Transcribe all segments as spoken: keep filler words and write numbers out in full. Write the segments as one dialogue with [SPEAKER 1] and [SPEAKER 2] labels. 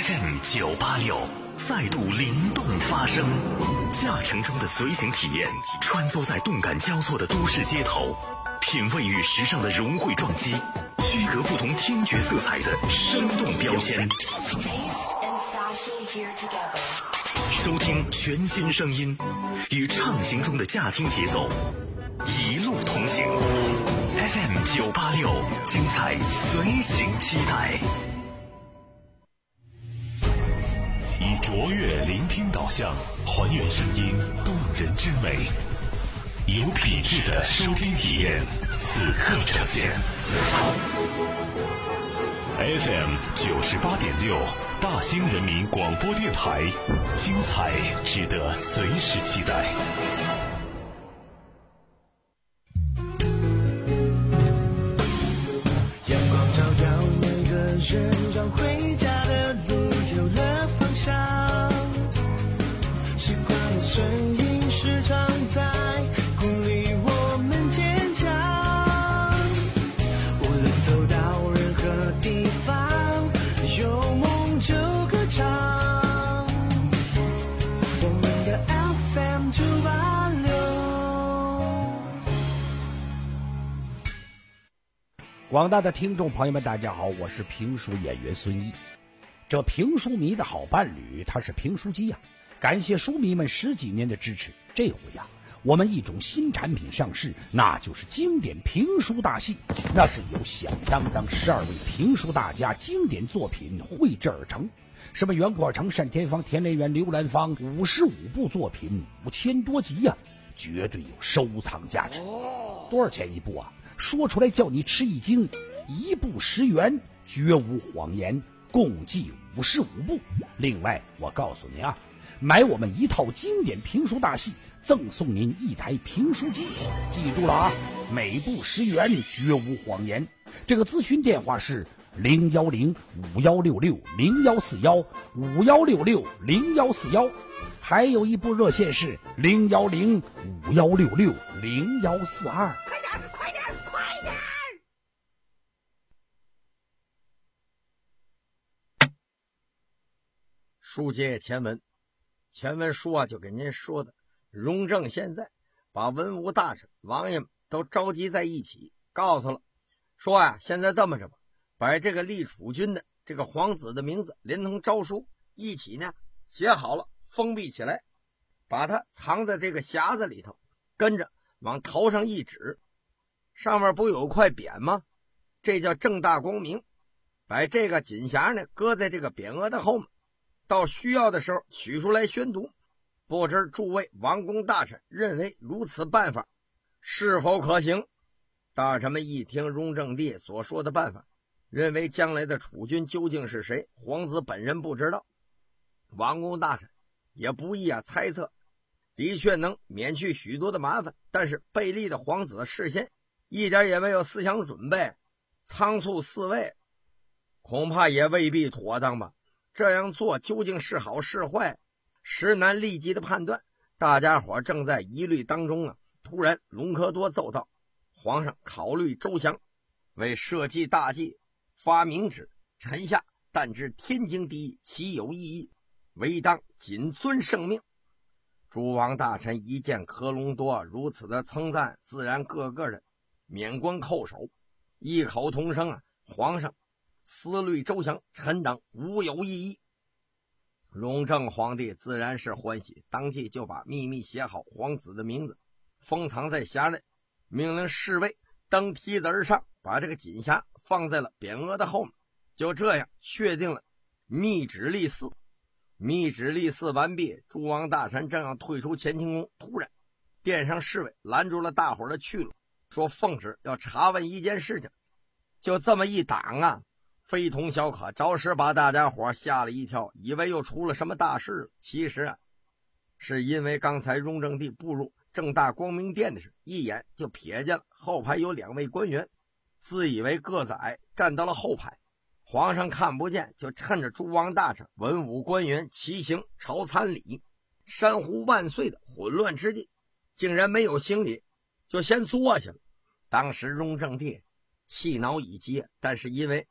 [SPEAKER 1] F M 九八六再度灵动发声，驾乘中的随行体验，穿梭在动感交错的都市街头，品味与时尚的融汇撞击，区隔不同听觉色彩的生动标签。收听全新声音，与畅行中的驾听节奏一路同行。F M 九八六，精彩随行期待。以卓越聆听导向，还原声音动人之美，有品质的收听体验，此刻呈现。F M 九十八点六，大兴人民广播电台，精彩值得随时期待。
[SPEAKER 2] 阳光照耀每个人，让回家的路有了方向。习惯的声音时常在鼓励我们坚强。无论走到任何地方，有梦就歌唱。我们的 F M 九八六。
[SPEAKER 3] 广大的听众朋友们，大家好，我是评书演员孙一。这评书迷的好伴侣，他是评书机呀、啊。感谢书迷们十几年的支持，这回呀、啊，我们一种新产品上市，那就是经典评书大戏。那是由响当当十二位评书大家经典作品绘制而成，什么袁阔成、单田芳、田连元、刘兰芳，五十五部作品，五千多集呀、啊，绝对有收藏价值。多少钱一部啊？说出来叫你吃一惊，一部十元，绝无谎言，共计五十五部。另外，我告诉你啊，买我们一套经典评书大戏，赠送您一台评书机。记住了啊，每部十元，绝无谎言。这个咨询电话是零幺零五幺六六零幺四幺五幺六六零幺四幺，还有一部热线是零幺零五幺六六零幺四二。快点，快点，快点！
[SPEAKER 4] 书接前文，前文书啊就给您说的，雍正现在把文武大臣、王爷们都召集在一起，告诉了，说呀、啊，现在这么着吧，把这个立储君的这个皇子的名字连同诏书一起呢写好了，封闭起来，把它藏在这个匣子里头，跟着往头上一指，上面不有块匾吗？这叫正大光明。把这个锦匣呢搁在这个匾额的后面，到需要的时候取出来宣读。不知诸位王公大臣认为如此办法是否可行？大臣们一听雍正帝所说的办法，认为将来的储君究竟是谁，皇子本人不知道。王公大臣也不易啊猜测，的确能免去许多的麻烦，但是贝利的皇子事先一点也没有思想准备，仓促四位，恐怕也未必妥当吧。这样做究竟是好是坏，实难立即的判断。大家伙正在疑虑当中啊，突然隆科多奏道：皇上考虑周详，为社稷大计发明旨，臣下但知天经地义，其有异议，唯当谨遵圣命。诸王大臣一见科隆多如此的称赞，自然个个的免冠叩首，异口同声啊，皇上思虑周详，臣等无有异议。雍正皇帝自然是欢喜，当即就把秘密写好皇子的名字，封藏在匣内，命令侍卫登梯子而上，把这个锦匣放在了匾额的后面。就这样确定了密旨立嗣。密旨立嗣完毕，诸王大臣正要退出乾清宫，突然殿上侍卫拦住了大伙的去路，说奉旨要查问一件事情。就这么一挡啊，非同小可，着实把大家伙吓了一跳，以为又出了什么大事。其实啊，是因为刚才雍正帝步入正大光明殿的时候，一眼就瞥见了后排有两位官员，自以为个子矮，站到了后排。皇上看不见，就趁着诸王大臣、文武官员齐行朝参礼、山呼万岁的混乱之际，竟然没有行礼，就先坐下了。当时雍正帝气恼已极，但是因为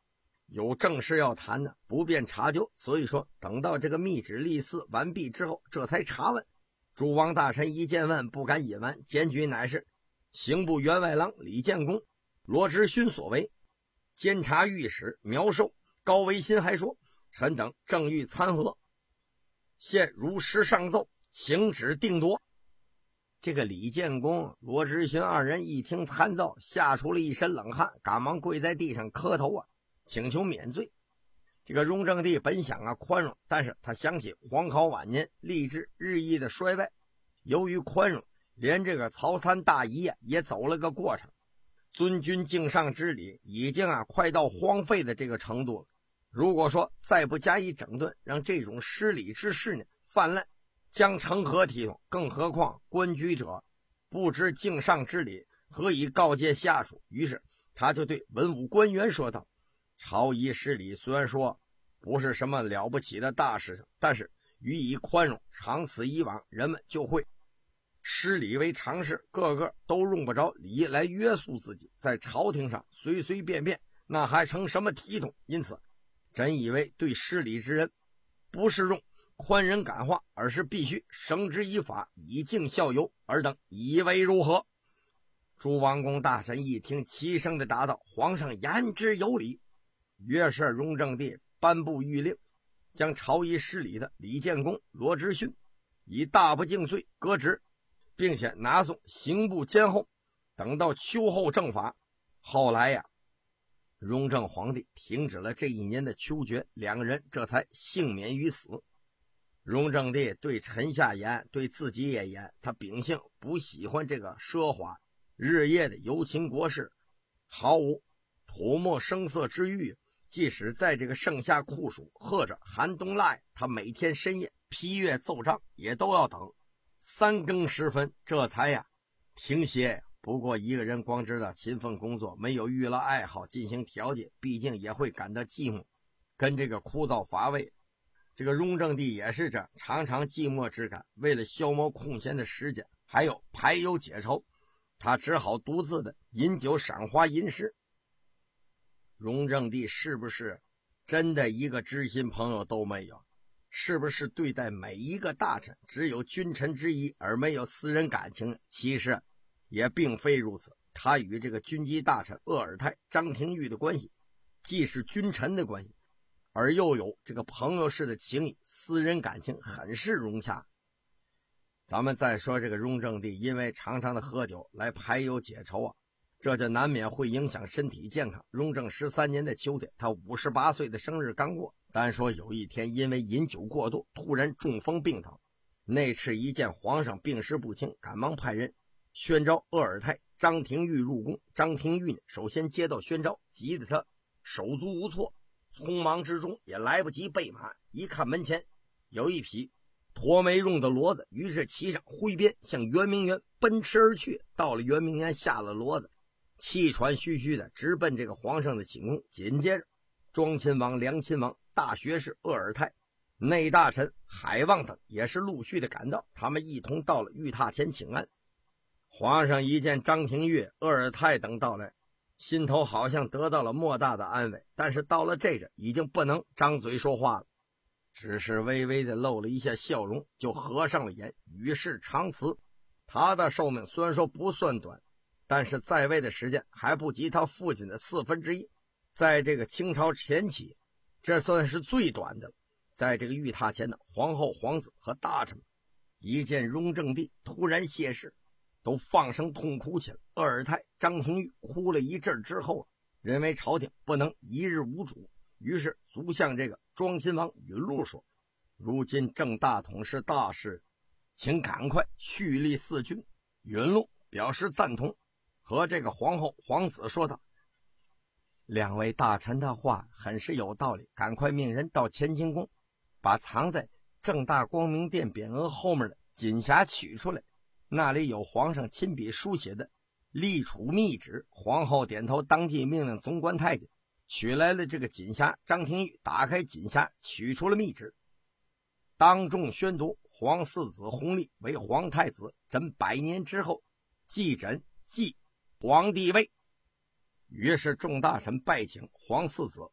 [SPEAKER 4] 有正事要谈呢，不便插酒，所以说等到这个密旨立嗣完毕之后，这才查问。诸王大臣一见问，不敢隐瞒，检举乃是刑部员外郎李建功、罗知勋所为。监察御史苗寿、高维新还说，臣等正欲参合，现如实上奏，请旨定夺。这个李建功、罗知勋二人一听参奏，吓出了一身冷汗，赶忙跪在地上磕头啊，请求免罪。这个雍正帝本想啊宽容，但是他想起皇考晚年吏治日益的衰败，由于宽容，连这个曹参大仪啊也走了个过程。尊君敬上之礼已经啊快到荒废的这个程度了。如果说再不加以整顿，让这种失礼之事呢泛滥，将成何体统？更何况官居者不知敬上之礼，何以告诫下属？于是他就对文武官员说道：朝仪失礼虽然说不是什么了不起的大事情，但是予以宽容，长此以往，人们就会失礼为常事，个个都用不着礼来约束自己，在朝廷上随随便便，那还成什么体统？因此朕以为对失礼之人，不是用宽仁感化，而是必须绳之以法，以儆效尤。尔等以为如何？诸王公大臣一听，齐声的答道：皇上言之有理。于是雍正帝颁布谕令，将朝仪失礼的李建功、罗知勋以大不敬罪革职，并且拿送刑部监后。等到秋后正法，后来呀，雍正皇帝停止了这一年的秋决，两个人这才幸免于死。雍正帝对臣下严，对自己也严，他秉性不喜欢这个奢华日夜的游秦国事，毫无吐沫声色之欲。即使在这个盛夏酷暑或者寒冬腊，他每天深夜批阅奏章也都要等三更时分这才呀停歇。不过一个人光知道勤奋工作，没有娱乐爱好进行调节，毕竟也会感到寂寞跟这个枯燥乏味。这个雍正帝也是这常常寂寞之感，为了消磨空闲的时间，还有排忧解愁，他只好独自的饮酒赏花吟诗。雍正帝是不是真的一个知心朋友都没有？是不是对待每一个大臣只有君臣之谊而没有私人感情？其实也并非如此。他与这个军机大臣鄂尔泰、张廷玉的关系，既是君臣的关系，而又有这个朋友式的情谊，私人感情很是融洽。咱们再说这个雍正帝因为常常的喝酒来排忧解愁啊，这就难免会影响身体健康。雍正十三年的秋天，他五十八岁的生日刚过，单说有一天因为饮酒过度，突然中风病倒。内侍一见皇上病势不轻，赶忙派人宣召鄂尔泰、张廷玉入宫。张廷玉呢，首先接到宣召，急得他手足无措，匆忙之中也来不及备马，一看门前有一匹驼眉用的骡子，于是骑上挥鞭向圆明园奔驰而去。到了圆明园，下了骡子，气喘吁吁的直奔这个皇上的寝宫。紧接着庄亲王、梁亲王、大学士鄂尔泰、内大臣海望等也是陆续的赶到，他们一同到了御榻前请安。皇上一见张廷玉、鄂尔泰等到来，心头好像得到了莫大的安慰，但是到了这阵已经不能张嘴说话了，只是微微的露了一下笑容，就合上了眼，与世长辞。他的寿命虽然说不算短，但是在位的时间还不及他父亲的四分之一，在这个清朝前期，这算是最短的。在这个御榻前的皇后、皇子和大臣们一见雍正帝突然谢世，都放声痛哭起来。鄂尔泰、张廷玉哭了一阵之后，认为朝廷不能一日无主，于是足向这个庄亲王允禄说：如今正大统是大事，请赶快蓄力嗣君。允禄表示赞同，和这个皇后、皇子说道：两位大臣的话很是有道理，赶快命人到乾清宫，把藏在正大光明殿匾额后面的锦匣取出来，那里有皇上亲笔书写的立储密旨。皇后点头，当即命令总管太监取来了这个锦匣。张廷玉打开锦匣，取出了密旨，当众宣读：皇四子弘历为皇太子，朕百年之后继朕继皇帝位。于是众大臣拜请皇四子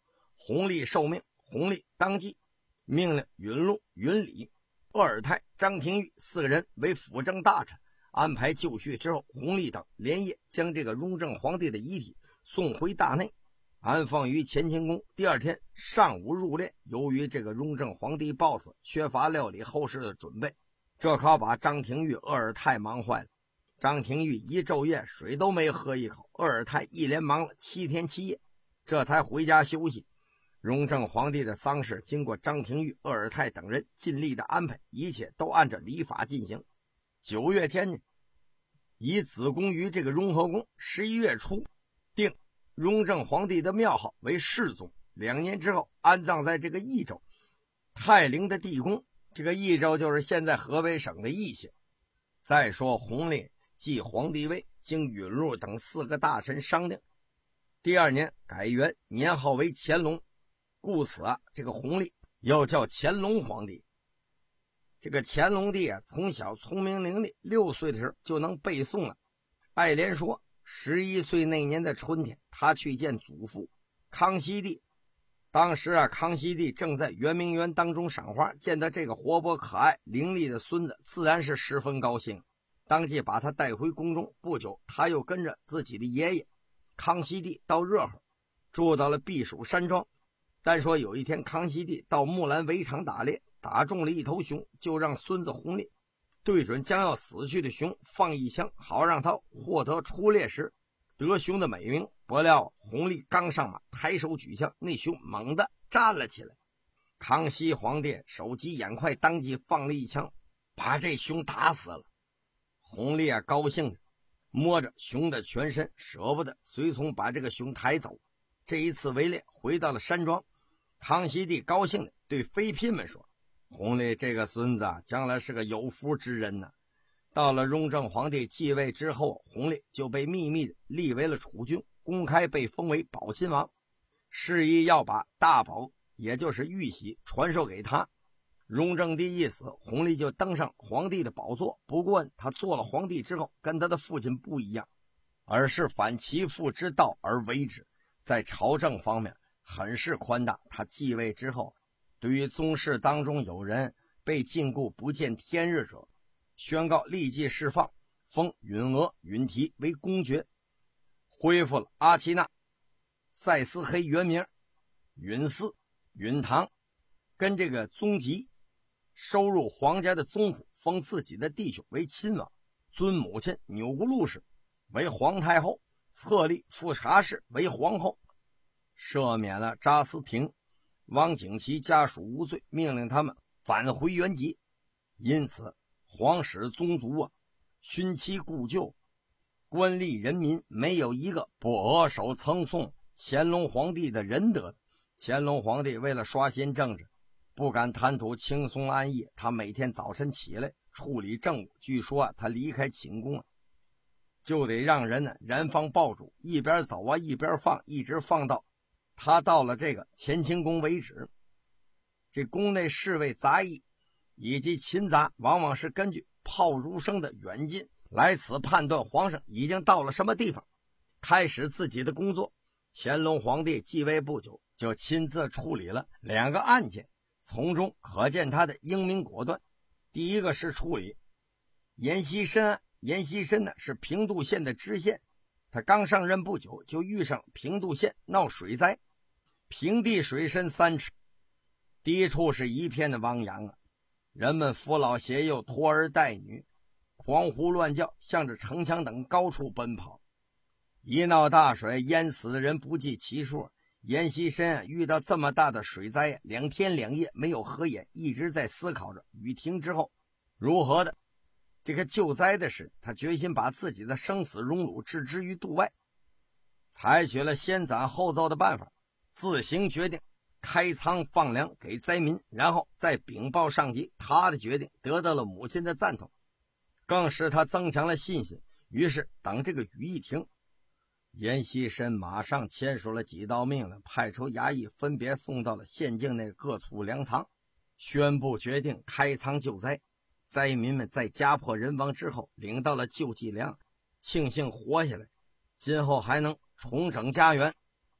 [SPEAKER 4] 弘历受命，弘历当即命令允禄、允礼、鄂尔泰、张廷玉四个人为辅政大臣，安排就绪之后，弘历等连夜将这个雍正皇帝的遗体送回大内，安放于乾清宫。第二天上午入殓。由于这个雍正皇帝暴死，缺乏料理后事的准备，这可把张廷玉、鄂尔泰忙坏了。张廷玉一昼夜水都没喝一口，鄂尔泰一连忙了七天七夜，这才回家休息。雍正皇帝的丧事经过张廷玉、鄂尔泰等人尽力的安排，一切都按照礼法进行。九月间呢，以子宫于这个雍和宫。十一月初定雍正皇帝的庙号为世宗。两年之后安葬在这个益州泰陵的地宫，这个益州就是现在河北省的益县。再说弘历继皇帝位，经允禄等四个大臣商定，第二年改元，年号为乾隆，故此啊，这个弘历又叫乾隆皇帝。这个乾隆帝啊，从小聪明伶俐，六岁的时候就能背诵了。爱莲说，十一岁那年的春天，他去见祖父康熙帝。当时啊，康熙帝正在圆明园当中赏花，见到这个活泼可爱伶俐的孙子，自然是十分高兴，当即把他带回宫中。不久，他又跟着自己的爷爷康熙帝到热河，住到了避暑山庄。单说有一天，康熙帝到木兰围场打猎，打中了一头熊，就让孙子弘历对准将要死去的熊放一枪，好让他获得出猎时得熊的美名。不料弘历刚上马，抬手举枪，那熊猛地站了起来。康熙皇帝手疾眼快，当即放了一枪，把这熊打死了。弘历啊，高兴着摸着熊的全身，舍不得，随从把这个熊抬走。这一次围猎回到了山庄，康熙帝高兴的对妃嫔们说，弘历这个孙子啊，将来是个有福之人呢。到了雍正皇帝继位之后，弘历就被秘密的立为了储君，公开被封为宝亲王，示意要把大宝，也就是玉玺传授给他。雍正帝一死，弘历就登上皇帝的宝座。不过他做了皇帝之后，跟他的父亲不一样，而是反其父之道而为之，在朝政方面很是宽大。他继位之后，对于宗室当中有人被禁锢不见天日者，宣告立即释放，封允娥、允提为公爵，恢复了阿奇那、赛斯黑原名允嗣、允堂，跟这个宗吉收入皇家的宗谱，封自己的弟兄为亲王，尊母亲钮祜禄氏为皇太后，册立富察氏为皇后，赦免了查思廷、汪景祺家属无罪，命令他们返回原籍。因此皇室宗族啊，勋戚故旧，官吏人民，没有一个不额手赠送乾隆皇帝的仁德的。乾隆皇帝为了刷新政治，不敢贪图轻松安逸，他每天早晨起来处理政务。据说啊，他离开寝宫啊，就得让人呢燃放爆竹，一边走啊一边放，一直放到他到了这个乾清宫为止。这宫内侍卫杂役以及勤杂往往是根据炮竹声的远近来此判断皇上已经到了什么地方，开始自己的工作。乾隆皇帝继位不久，就亲自处理了两个案件，从中可见他的英明果断。第一个是处理阎锡山案。阎锡山呢是平度县的知县，他刚上任不久，就遇上平度县闹水灾，平地水深三尺，低处是一片的汪洋啊，人们扶老携幼，拖儿带女，狂呼乱叫，向着城墙等高处奔跑。一闹大水，淹死的人不计其数。阎锡山遇到这么大的水灾，两天两夜没有合眼，一直在思考着雨停之后如何的这个救灾的事。他决心把自己的生死荣辱置之于度外，采取了先斩后奏的办法，自行决定开仓放粮给灾民，然后再禀报上级。他的决定得到了母亲的赞同，更使他增强了信心。于是等这个雨一停，阎锡山马上签署了几道命令，派出衙役分别送到了县境内各处粮仓，宣布决定开仓救灾。灾民们在家破人亡之后领到了救济粮，庆幸活下来，今后还能重整家园。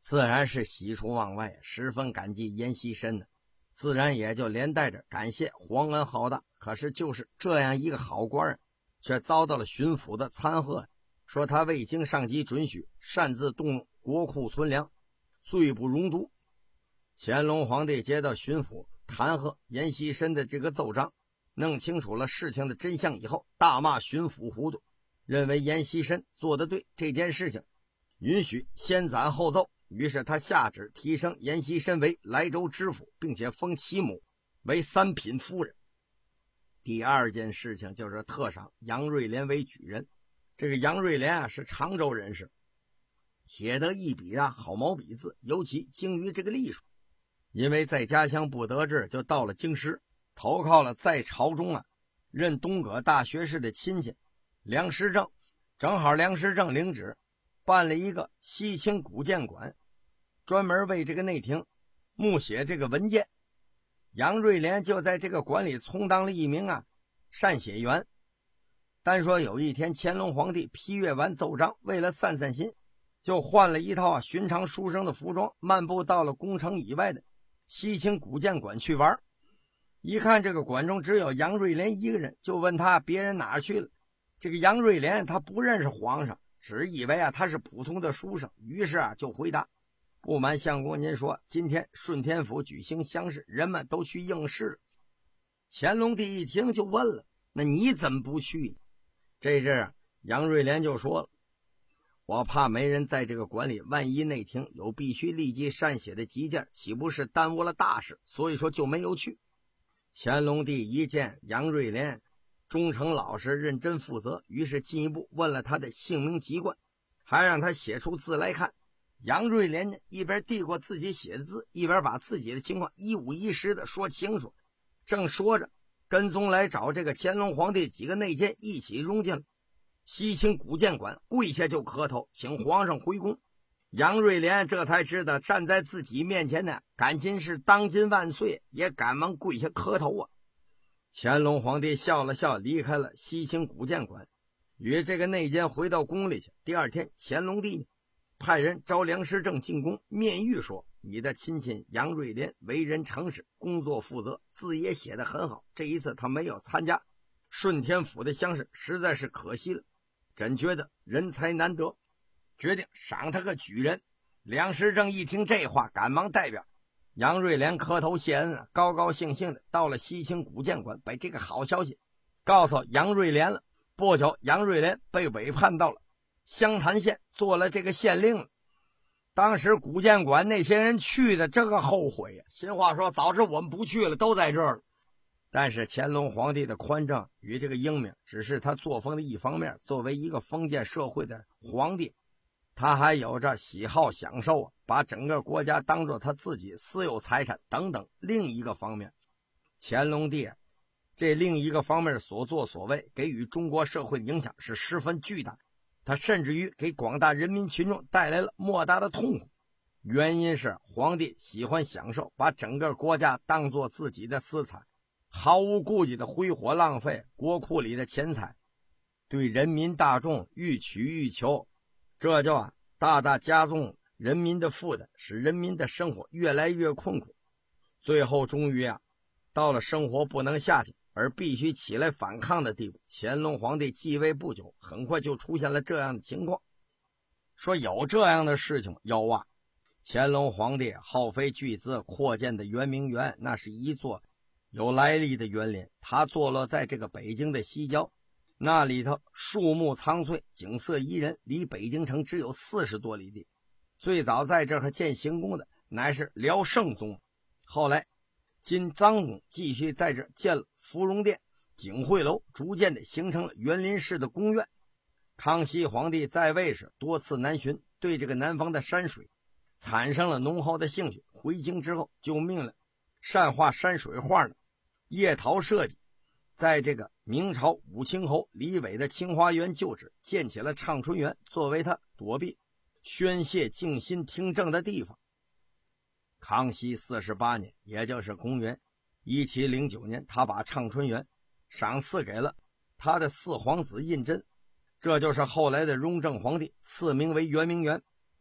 [SPEAKER 4] 自然是喜出望外，十分感激阎锡山的，自然也就连带着感谢皇恩浩大。可是就是这样一个好官啊，却遭到了巡抚的参劾，说他未经上级准许，擅自动用国库存粮，罪不容诛。乾隆皇帝接到巡抚弹劾阎锡山的这个奏章，弄清楚了事情的真相以后，大骂巡抚糊涂，认为阎锡山做得对，这件事情允许先斩后奏。于是他下旨提升阎锡山为莱州知府，并且封其母为三品夫人。第二件事情就是特赏杨瑞莲为举人。这个杨瑞莲啊是常州人士，写得一笔啊好毛笔字，尤其精于这个隶书。因为在家乡不得志，就到了京师，投靠了在朝中啊任东阁大学士的亲戚梁师正。正好梁师正领旨办了一个西清古建馆，专门为这个内廷募写这个文件。杨瑞莲就在这个馆里充当了一名啊善写员。单说有一天，乾隆皇帝批阅完奏章，为了散散心，就换了一套啊寻常书生的服装，漫步到了宫城以外的西清古建馆去玩。一看这个馆中只有杨瑞莲一个人，就问他别人哪去了。这个杨瑞莲他不认识皇上，只以为啊他是普通的书生，于是啊就回答：不瞒相公您说，今天顺天府举行乡试，人们都去应试了。乾隆帝一听就问了：那你怎么不去？这阵啊杨瑞莲就说了：我怕没人在这个馆里，万一内廷有必须立即删写的急件，岂不是耽误了大事？所以说就没有去。乾隆帝一见杨瑞莲忠诚老实、认真负责，于是进一步问了他的姓名籍贯，还让他写出字来看。杨瑞莲呢，一边递过自己写的字，一边把自己的情况一五一十的说清楚。正说着，跟踪来找这个乾隆皇帝几个内监一起拥进了西清古建馆，跪下就磕头，请皇上回宫。杨瑞莲这才知道站在自己面前呢，赶紧是当今万岁，也赶忙跪下磕头啊。乾隆皇帝笑了笑，离开了西清古建馆，与这个内监回到宫里去。第二天，乾隆帝呢派人招梁师正进宫面谕说：你的亲戚杨瑞莲为人诚实，工作负责，字也写得很好，这一次他没有参加顺天府的乡试，实在是可惜了，朕觉得人才难得，决定赏他个举人。梁师正一听这话，赶忙代表杨瑞莲磕头谢恩，高高兴兴的到了西清古建馆，把这个好消息告诉杨瑞莲了。不久，杨瑞莲被委派到了湘潭县，做了这个县令了。当时古建馆那些人去的这个后悔呀，心话说早知我们不去了，都在这儿了。但是乾隆皇帝的宽政与这个英明只是他作风的一方面，作为一个封建社会的皇帝，他还有着喜好享受啊，把整个国家当作他自己私有财产等等另一个方面。乾隆帝这另一个方面所作所为，给予中国社会的影响是十分巨大，他甚至于给广大人民群众带来了莫大的痛苦。原因是皇帝喜欢享受，把整个国家当作自己的私产，毫无顾忌的挥霍浪费国库里的钱财，对人民大众欲取欲求，这就啊大大加重人民的负担，使人民的生活越来越困苦。最后终于啊到了生活不能下去而必须起来反抗的地步。乾隆皇帝继位不久，很快就出现了这样的情况。说有这样的事情吗？有啊。乾隆皇帝耗费巨资扩建的圆明园，那是一座有来历的园林，它坐落在这个北京的西郊，那里头树木苍翠，景色宜人，离北京城只有四十多里地。最早在这儿建行宫的乃是辽圣宗，后来今张公继续在这建了芙蓉殿、景惠楼，逐渐的形成了园林式的宫苑。康熙皇帝在位时多次南巡，对这个南方的山水产生了浓厚的兴趣。回京之后就命了善画山水画的叶陶设计，在这个明朝武清侯李伟的清华园旧址建起了畅春园，作为他躲避宣泄静心听政的地方。康熙四十八年，也就是公元一七零九年，他把畅春园赏赐给了他的四皇子胤禛，这就是后来的雍正皇帝赐名为圆明园。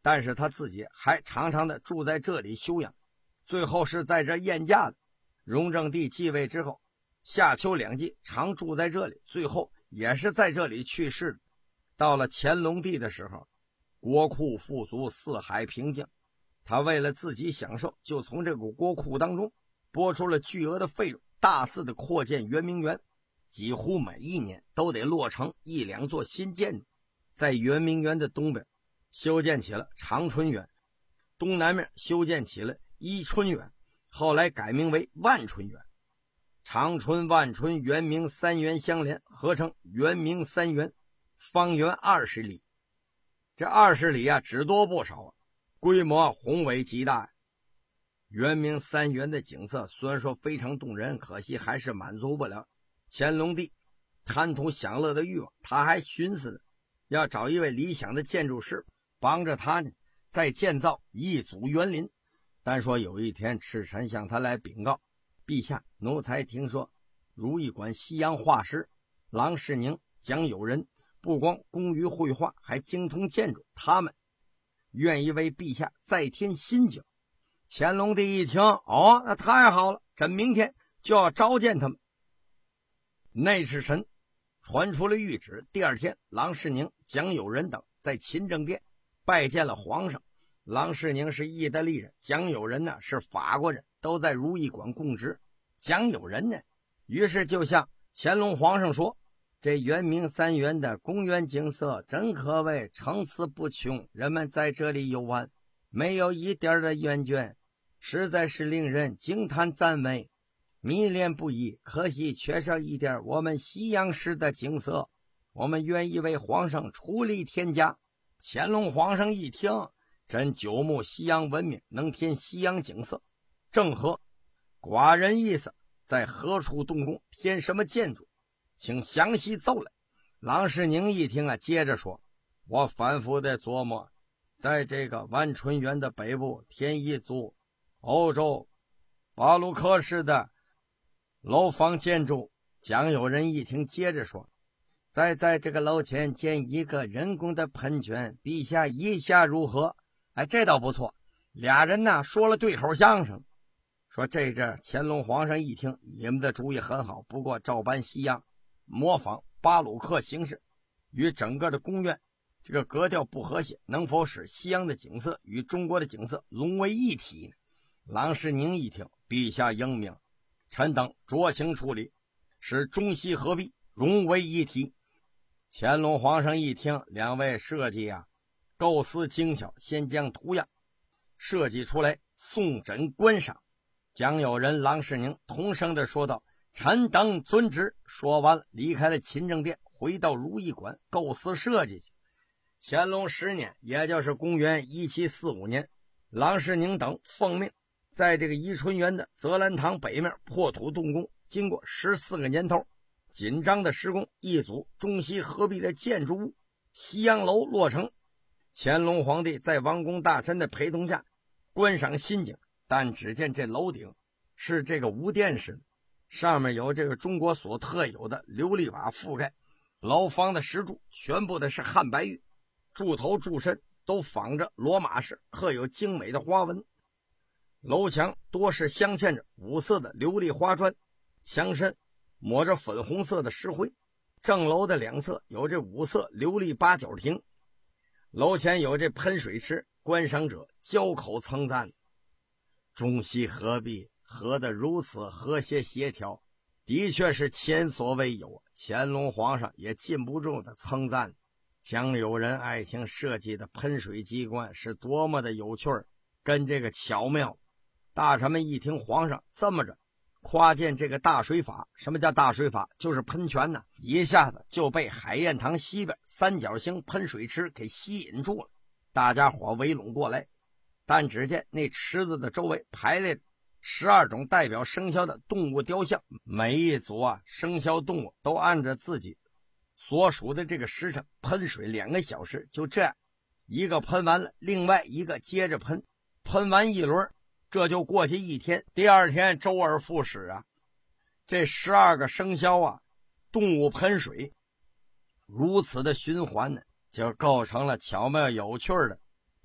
[SPEAKER 4] 但是他自己还常常的住在这里休养，最后是在这宴驾的。雍正帝继位之后，夏秋两季常住在这里，最后也是在这里去世的。到了乾隆帝的时候，国库富足，四海平静，他为了自己享受，就从这个国库当中拨出了巨额的费用，大肆的扩建圆明园，几乎每一年都得落成一两座新建筑。在圆明园的东边修建起了长春园，东南面修建起了宜春园，后来改名为万春园。长春、万春、圆明三园相连，合成圆明三园，方圆二十里。这二十里啊，只多不少啊，规模宏伟极大。圆明三园的景色虽然说非常动人，可惜还是满足不了乾隆帝贪图享乐的欲望。他还寻思着要找一位理想的建筑师帮着他呢，再建造一组园林。但说有一天赤臣向他来禀告，陛下，奴才听说如意馆西洋画师郎世宁、蒋友仁不光工于绘画，还精通建筑，他们愿意为陛下再添新景。乾隆帝一听，哦，那太好了，朕明天就要召见他们。内侍臣传出了谕旨，第二天郎世宁、蒋友仁等在勤政殿拜见了皇上。郎世宁是意大利人，蒋友仁呢是法国人，都在如意馆供职。蒋友仁呢，于是就向乾隆皇上说，这圆明三园的公园景色真可谓层次不穷，人们在这里游玩没有一点的厌倦，实在是令人惊叹赞美，迷恋不已。可惜缺少一点我们西洋式的景色，我们愿意为皇上出力添加。乾隆皇上一听，朕久慕西洋文明，能添西洋景色，正合寡人意思，在何处动工，添什么建筑，请详细奏来。郎世宁一听啊，接着说，我反复的琢磨，在这个万春园的北部添一组欧洲巴洛克式的楼房建筑。蒋友仁一听，接着说，再在这个楼前建一个人工的喷泉，陛下意下如何？哎，这倒不错。俩人呢说了对口相声，说这这乾隆皇上一听，你们的主意很好，不过照搬西洋，模仿巴鲁克形式，与整个的宫苑这个格调不和谐，能否使西洋的景色与中国的景色融为一体呢？郎世宁一听，陛下英明，臣等酌情处理，使中西合璧，融为一体。乾隆皇上一听，两位设计啊构思精巧，先将图样设计出来送朕观赏。蒋友仁、郎世宁同声的说道，臣等遵旨。说完了，离开了勤政殿，回到如意馆构思设计去。乾隆十年，也就是公元一七四五年，郎世宁等奉命在这个宜春园的泽兰堂北面破土动工，经过十四个年头紧张的施工，一组中西合璧的建筑物西洋楼落成。乾隆皇帝在王公大臣的陪同下观赏新景，但只见这楼顶是这个无殿式的，上面有这个中国所特有的琉璃瓦覆盖，楼房的石柱全部的是汉白玉，柱头柱身都仿着罗马式，刻有精美的花纹。楼墙多是镶嵌着五色的琉璃花砖，墙身抹着粉红色的石灰。正楼的两侧有这五色琉璃八角亭，楼前有这喷水池，观赏者交口称赞，中西合璧，合得如此和谐协调，的确是前所未有。乾隆皇上也禁不住的称赞蒋友仁爱情设计的喷水机关是多么的有趣儿，跟这个巧妙。大臣们一听皇上这么着夸荐这个大水法，什么叫大水法？就是喷泉呢，一下子就被海晏堂西边三角形喷水池给吸引住了。大家伙围拢过来，但只见那池子的周围排列着十二种代表生肖的动物雕像，每一组啊生肖动物都按照自己所属的这个时辰喷水两个小时，就这样一个喷完了，另外一个接着喷，喷完一轮，这就过去一天，第二天周而复始啊。这十二个生肖啊动物喷水，如此的循环呢，就构成了巧妙有趣的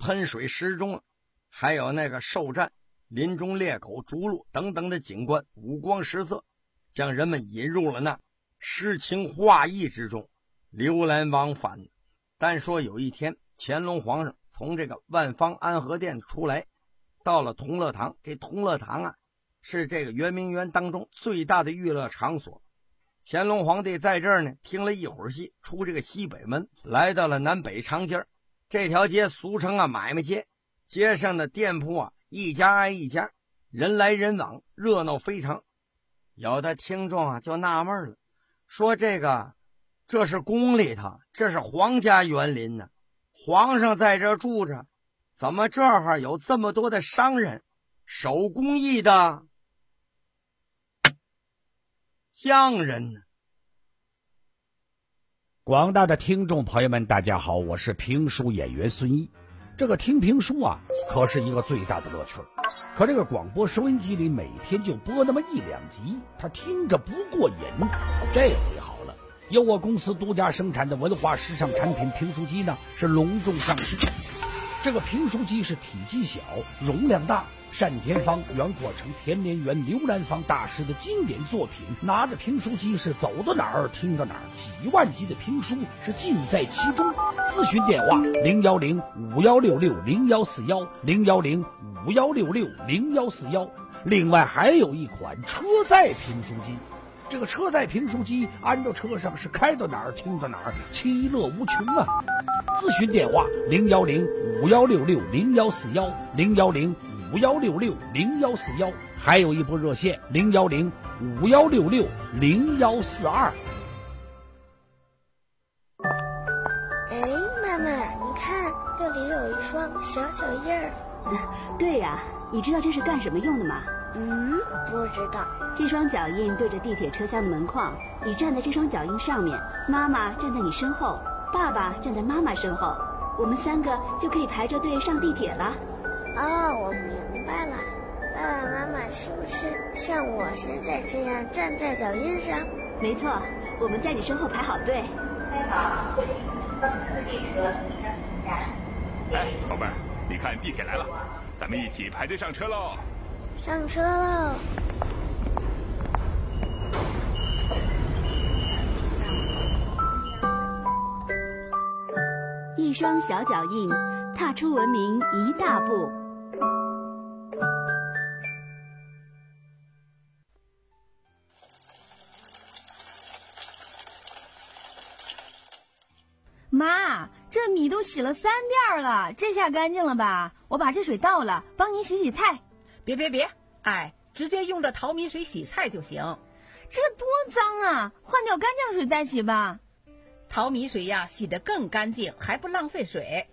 [SPEAKER 4] 喷水示众了，还有那个兽战、林中猎狗、逐鹿等等的景观，五光十色，将人们引入了那诗情画意之中，流连忘返。但说有一天，乾隆皇上从这个万方安和殿出来，到了同乐堂。这同乐堂啊，是这个圆明园当中最大的娱乐场所。乾隆皇帝在这儿呢听了一会儿戏，出这个西北门，来到了南北长街。这条街俗称啊买卖街，街上的店铺啊一家挨一家，人来人往，热闹非常。有的听众啊就纳闷了，说这个这是宫里头，这是皇家园林呢，皇上在这住着，怎么这儿有这么多的商人手工艺的匠人呢？
[SPEAKER 3] 广大的听众朋友们大家好，我是评书演员孙一。这个听评书啊可是一个最大的乐趣，可这个广播收音机里每天就播那么一两集，他听着不过瘾。这回好了，由我公司独家生产的文化时尚产品评书机呢是隆重上市。这个评书机是体积小，容量大，单田芳、袁阔成、田连元、刘兰芳大师的经典作品，拿着评书机是走到哪儿听到哪儿，几万集的评书是尽在其中。咨询电话零幺零五幺六六零幺四幺零幺零五幺六六零幺四幺。另外还有一款车载评书机，这个车载评书机安到车上是开到哪儿听到哪儿，其乐无穷啊！咨询电话零幺零五幺六六零幺四幺零幺零五幺六六零幺四幺，还有一部热线零幺零五幺六六零幺四二。
[SPEAKER 5] 哎，妈妈，你看这里有一双小脚印儿。
[SPEAKER 6] 对呀、啊，你知道这是干什么用的吗？
[SPEAKER 5] 嗯，不知道。
[SPEAKER 6] 这双脚印对着地铁车厢的门框，你站在这双脚印上面，妈妈站在你身后，爸爸站在妈妈身后，我们三个就可以排着队上地铁了。
[SPEAKER 5] 哦，我明白了。爸爸妈妈是不是像我现在这样站在脚印上？
[SPEAKER 6] 没错，我们在你身后排好队。
[SPEAKER 7] 开好，上次列车即将进站。
[SPEAKER 8] 哎，宝贝儿，你看地铁来了，咱们一起排队上车喽！
[SPEAKER 5] 上车喽！
[SPEAKER 6] 一双小脚印，踏出文明一大步。
[SPEAKER 9] 妈，这米都洗了三遍了，这下干净了吧？我把这水倒了，帮你洗洗菜。
[SPEAKER 10] 别别别，哎，直接用这淘米水洗菜就行。
[SPEAKER 9] 这多脏啊，换掉干净水再洗吧。
[SPEAKER 10] 淘米水呀，洗得更干净，还不浪费水。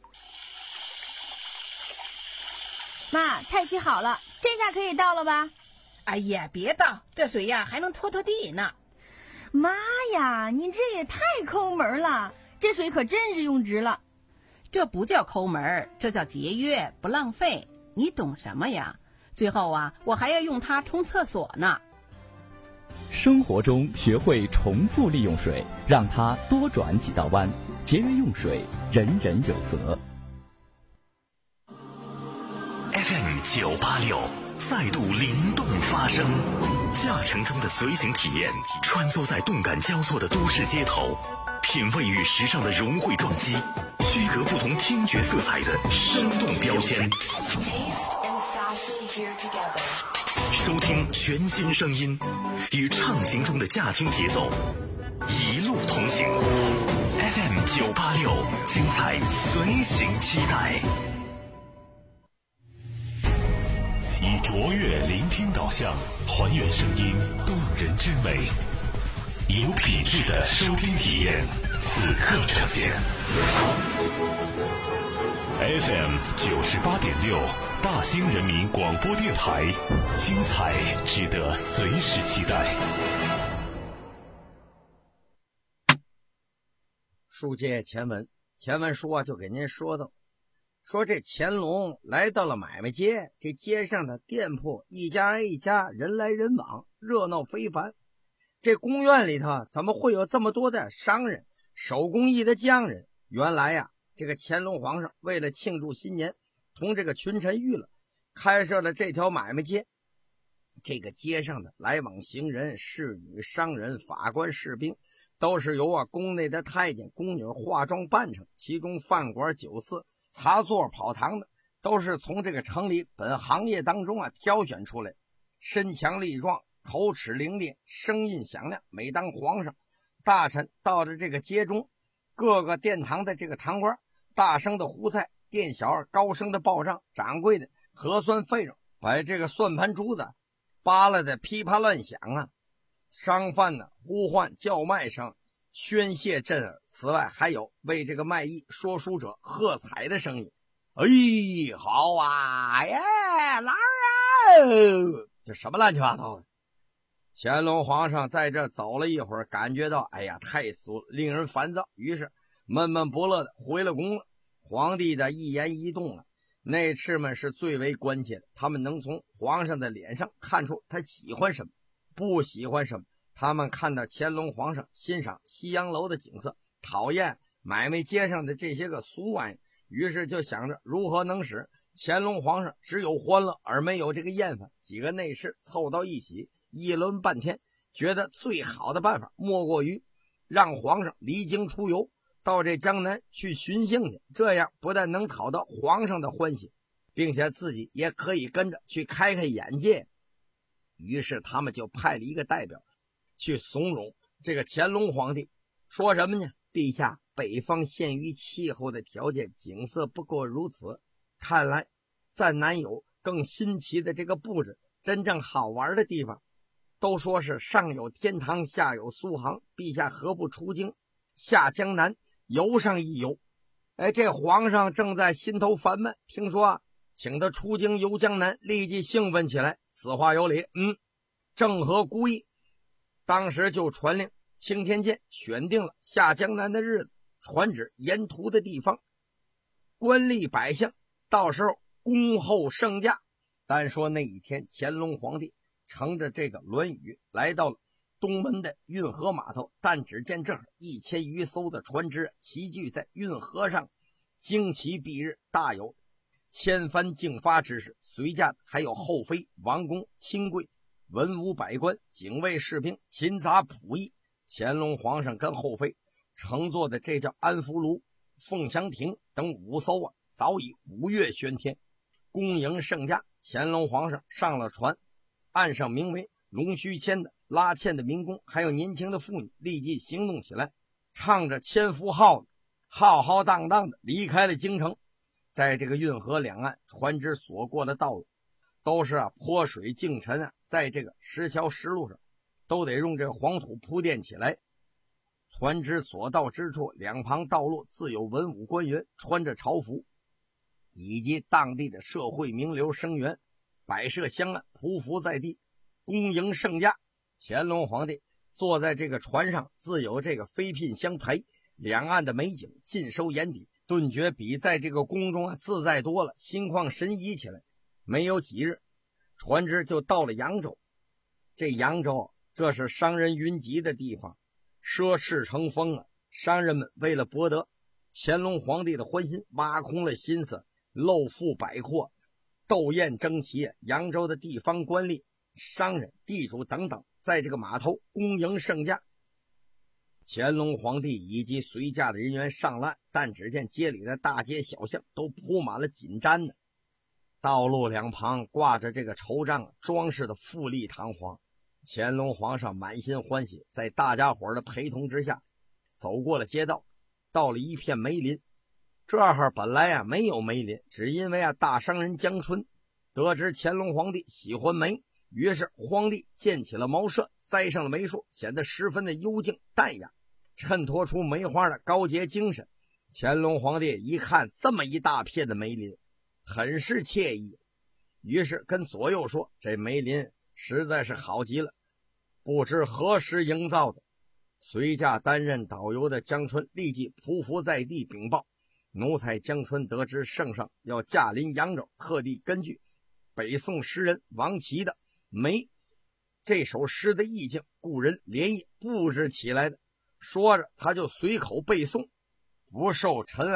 [SPEAKER 9] 妈，菜洗好了，这下可以倒了吧？
[SPEAKER 10] 哎呀，别倒，这水呀还能拖拖地呢。
[SPEAKER 9] 妈呀，你这也太抠门了，这水可真是用值了。
[SPEAKER 10] 这不叫抠门，这叫节约，不浪费。你懂什么呀？最后啊，我还要用它冲厕所呢。
[SPEAKER 11] 生活中学会重复利用水，让它多转几道弯，节约用水，人人有责。
[SPEAKER 1] F M 九八六再度灵动发声，驾乘中的随行体验，穿梭在动感交错的都市街头，品味与时尚的融汇撞击，区隔不同听觉色彩的生动标签。收听全新声音，与畅行中的驾听节奏，一路同行。F M 九八六，精彩随行期待。
[SPEAKER 12] 以卓越聆听导向，还原声音动人之美，有品质的收听体验，此刻呈现。F M 九十八点六，大兴人民广播电台，精彩值得随时期待。
[SPEAKER 4] 书接前文，前文书啊就给您说到，说这乾隆来到了买卖街，这街上的店铺一家挨一家，人来人往，热闹非凡。这宫院里头怎么会有这么多的商人、手工艺的匠人？原来呀、啊， 这个乾隆皇上为了庆祝新年，同这个群臣娱乐，开设了这条买卖街。这个街上的来往行人、侍女、商人、法官、士兵，都是由啊宫内的太监、宫女化妆扮成，其中饭馆、酒肆、茶座、跑堂的，都是从这个城里本行业当中啊挑选出来，身强力壮，口齿伶俐，声音响亮。每当皇上、大臣到了这个街中，各个殿堂的这个堂官大声的呼菜，店小高声的报账，掌柜的核算费用，把这个算盘珠子扒拉的噼啪乱响啊！商贩呢呼唤叫卖声宣泄震耳，此外还有为这个卖艺说书者喝彩的声音。哎，好啊，耶，来啊！这什么乱七八糟的？乾隆皇上在这走了一会儿，感觉到哎呀太俗，令人烦躁，于是闷闷不乐的回了宫了。皇帝的一言一动啊，内侍们是最为关切的，他们能从皇上的脸上看出他喜欢什么，不喜欢什么。他们看到乾隆皇上欣赏西洋楼的景色，讨厌买卖街上的这些个俗玩意，于是就想着如何能使乾隆皇上只有欢乐而没有这个厌烦。几个内侍凑到一起议论半天，觉得最好的办法莫过于让皇上离京出游，到这江南去巡幸去，这样不但能讨到皇上的欢喜，并且自己也可以跟着去开开眼界。于是他们就派了一个代表去怂恿这个乾隆皇帝，说什么呢？陛下，北方限于气候的条件，景色不过如此，看来暂难有更新奇的这个布置，真正好玩的地方。都说是上有天堂，下有苏杭，陛下何不出京下江南游上一游？哎，这皇上正在心头烦闷，听说啊请他出京游江南，立即兴奋起来。此话有理，嗯，正合故意。当时就传令青天监选定了下江南的日子，传旨沿途的地方，官吏百姓到时候恭候圣驾。单说那一天，乾隆皇帝乘着这个轮椅来到了东门的运河码头，但只见这儿一千余艘的船只齐聚在运河上，旌旗蔽日，大有千帆竞发之势。随驾还有后妃、王公、亲贵、文武百官、警卫士兵、勤杂仆役。乾隆皇上跟后妃乘坐的这叫安福炉、凤翔亭等五艘啊，早已五岳喧天，恭迎圣驾。乾隆皇上上了船，岸上名为龙须签的、拉纤的民工，还有年轻的妇女，立即行动起来，唱着千夫号，浩浩荡荡的离开了京城。在这个运河两岸，船只所过的道路都是啊泼水净尘啊，在这个石桥石路上都得用这个黄土铺垫起来。船只所到之处，两旁道路自有文武官员穿着朝服，以及当地的社会名流声援，摆设香案，匍匐在地，恭迎圣驾。乾隆皇帝坐在这个船上，自有这个妃嫔相陪，两岸的美景尽收眼底，顿觉比在这个宫中啊自在多了，心旷神怡起来。没有几日，船只就到了扬州。这扬州这是商人云集的地方，奢侈成风啊！商人们为了博得乾隆皇帝的欢心，挖空了心思，漏富百阔，斗宴争奇。扬州的地方官吏、商人、地主等等，在这个码头恭迎圣驾。乾隆皇帝以及随驾的人员上岸，但只见街里的大街小巷都铺满了锦毡的，道路两旁挂着这个绸帐，装饰的富丽堂皇。乾隆皇上满心欢喜，在大家伙的陪同之下，走过了街道，到了一片梅林。这儿本来啊没有梅林，只因为啊大商人江春得知乾隆皇帝喜欢梅，于是皇帝建起了茅舍，栽上了梅树，显得十分的幽静淡雅，衬托出梅花的高洁精神。乾隆皇帝一看这么一大片的梅林，很是惬意，于是跟左右说，这梅林实在是好极了，不知何时营造的。随驾担任导游的江春立即匍匐在地禀报，奴才江春得知圣上要驾临扬州，特地根据北宋诗人王琦的《梅》这首诗的意境，故人连夜布置起来的。说着他就随口背诵，不受尘埃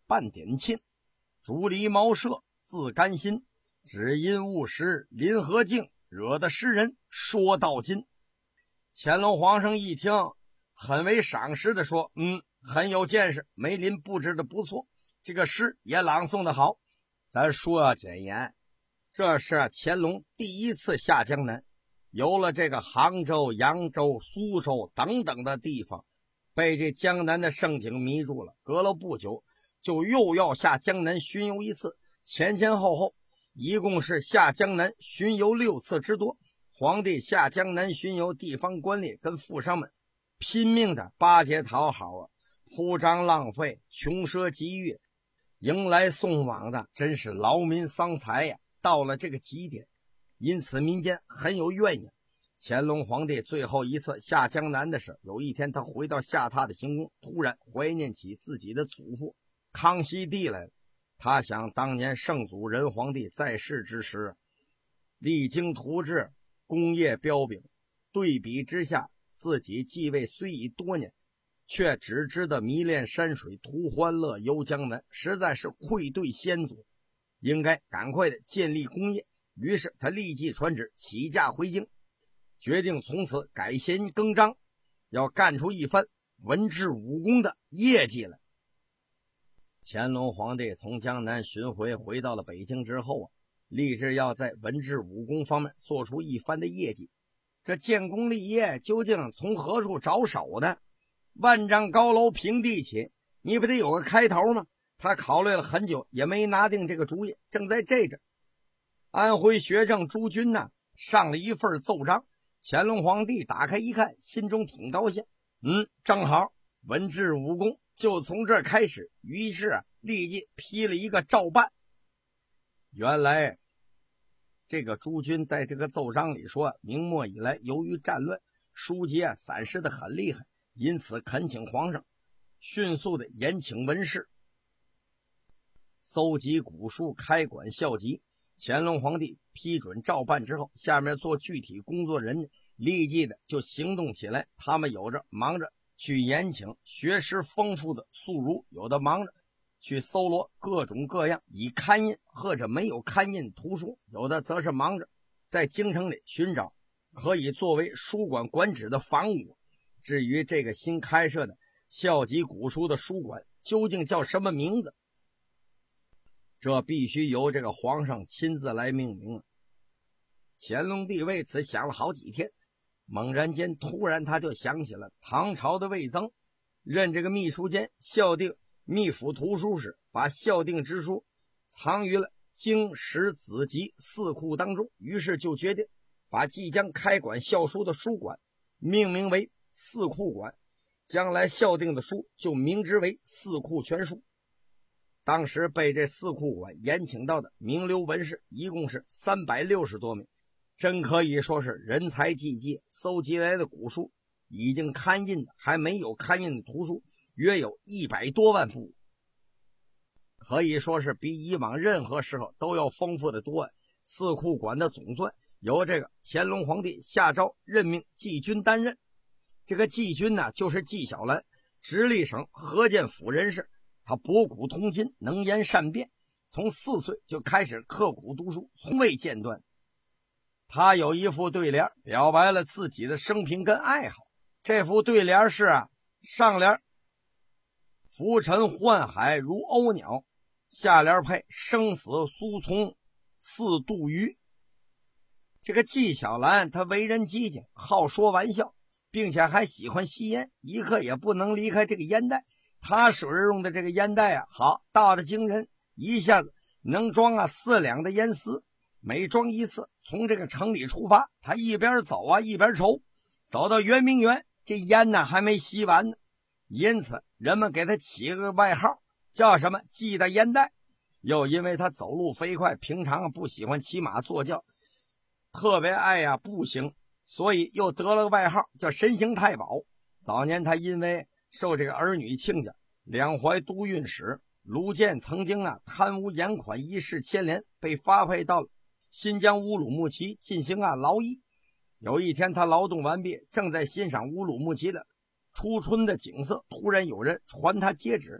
[SPEAKER 4] 半点沁，竹篱茅舍自甘心，只因误时临河境，惹得诗人说到尽。乾隆皇上一听，很为赏识的说，嗯，很有见识，梅林布置的不错，这个诗也朗诵的好。咱说要简言，这是乾隆第一次下江南，游了这个杭州、扬州、苏州等等的地方，被这江南的盛景迷住了。隔了不久，就又要下江南巡游一次，前前后后一共是下江南巡游六次之多。皇帝下江南巡游，地方官吏跟富商们拼命的巴结讨好啊，铺张浪费，穷奢极欲，迎来送往的真是劳民伤财呀，到了这个极点，因此民间很有怨言。乾隆皇帝最后一次下江南的时，有一天他回到下榻的行宫，突然怀念起自己的祖父康熙帝来了。他想当年圣祖仁皇帝在世之时，励精图治，功业彪炳，对比之下，自己继位虽已多年，却只知道迷恋山水，图欢乐，游江南，实在是愧对先祖，应该赶快的建立功业。于是他立即传旨起驾回京，决定从此改弦更张，要干出一番文治武功的业绩来。乾隆皇帝从江南巡回回到了北京之后啊，立志要在文治武功方面做出一番的业绩。这建功立业究竟从何处着手呢？万丈高楼平地起，你不得有个开头吗？他考虑了很久，也没拿定这个主意。正在这阵，安徽学政朱军呢上了一份奏章，乾隆皇帝打开一看，心中挺高兴。嗯，正好文治武功就从这儿开始。于是啊，立即批了一个诏办。原来这个朱军在这个奏章里说，明末以来由于战乱，书籍啊散失的很厉害，因此恳请皇上迅速的严请文士搜集古书，开馆校籍。乾隆皇帝批准照办之后，下面做具体工作人立即的就行动起来。他们有着忙着去严请学识丰富的宿儒，有的忙着去搜罗各种各样已刊印或者没有刊印图书，有的则是忙着在京城里寻找可以作为书馆馆址的房屋。至于这个新开设的校集古书的书馆究竟叫什么名字，这必须由这个皇上亲自来命名。乾隆帝为此想了好几天，猛然间突然他就想起了唐朝的魏增任这个秘书监校订秘府图书时，把校订之书藏于了经史子集四库当中，于是就决定把即将开馆校书的书馆命名为四库馆，将来校订的书就名之为四库全书。当时被这四库馆延请到的名流文士一共是三百六十多名，真可以说是人才济济。搜集来的古书，已经刊印的还没有刊印的图书约有一百多万部，可以说是比以往任何时候都要丰富的多。四库馆的总算由这个乾隆皇帝下诏任命季军担任。这个季军呢，就是纪晓岚，直隶省河间府人士。他博古通今，能言善辩，从四岁就开始刻苦读书，从未间断。他有一副对联表白了自己的生平跟爱好。这副对联是啊，上联浮沉宦海如鸥鸟，下联配生死苏从似渡鱼。这个纪晓岚他为人激进，好说玩笑，并且还喜欢吸烟，一刻也不能离开这个烟袋。他手上用的这个烟袋啊，好大的惊人，一下子能装啊四两的烟丝。每装一次，从这个城里出发，他一边走啊一边抽，走到圆明园，这烟呢还没吸完呢。因此人们给他起个外号，叫什么季大烟袋。又因为他走路飞快，平常不喜欢骑马坐轿，特别爱呀、啊、步行，所以又得了个外号叫神行太保。早年他因为受这个儿女亲家两淮都运使卢建曾经啊贪污延款一事牵连，被发配到了新疆乌鲁木齐进行啊劳役。有一天他劳动完毕，正在欣赏乌鲁木齐的初春的景色，突然有人传他接旨，